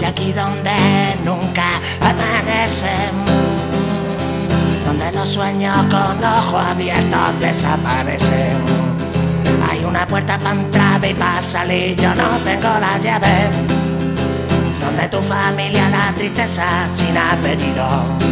Aquí donde nunca amanecen, donde los sueños con ojos abiertos desaparecen. Hay una puerta para entrar y para salir, yo no tengo la llave. Donde tu familia la tristeza sin apellido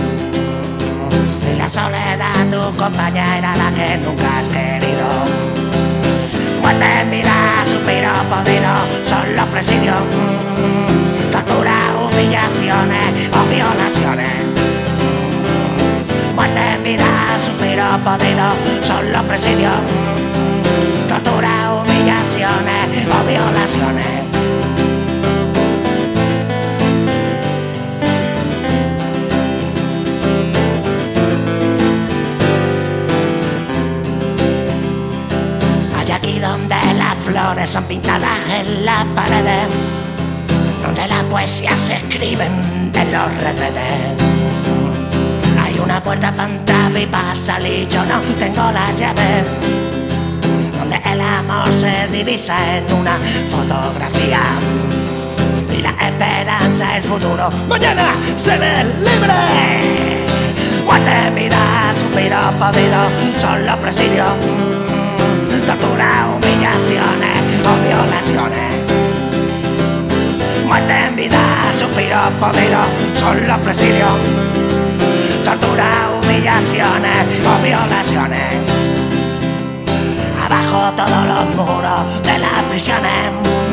y la soledad tu compañera la que nunca has querido. Muerte en vida, suspiro podrido, son los presidios. Tortura, humillaciones o violaciones. Muerte en vida, suspiro podrido, son los presidios. Tortura, humillaciones o violaciones. Hay aquí donde las flores son pintadas en las paredes, donde la poesía se escribe en los retretes. Hay una puerta para entrar y para salir, yo no tengo la llave. Donde el amor se divisa en una fotografía y la esperanza, el futuro, mañana seré libre. Muerte, vida, suspiro podrido, son los presidios. Tortura, humillaciones o violaciones. Muerte en vida, suspiro podrido, son los presidios. Tortura, humillaciones o violaciones. Abajo todos los muros de las prisiones.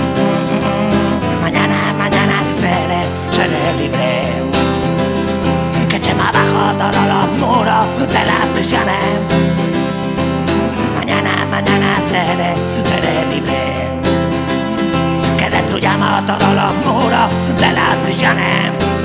Mañana, mañana seré libre. Que echemos abajo todos los muros de las prisiones. Mañana, mañana seré libre. Que destruyamos todos los muros de las prisiones.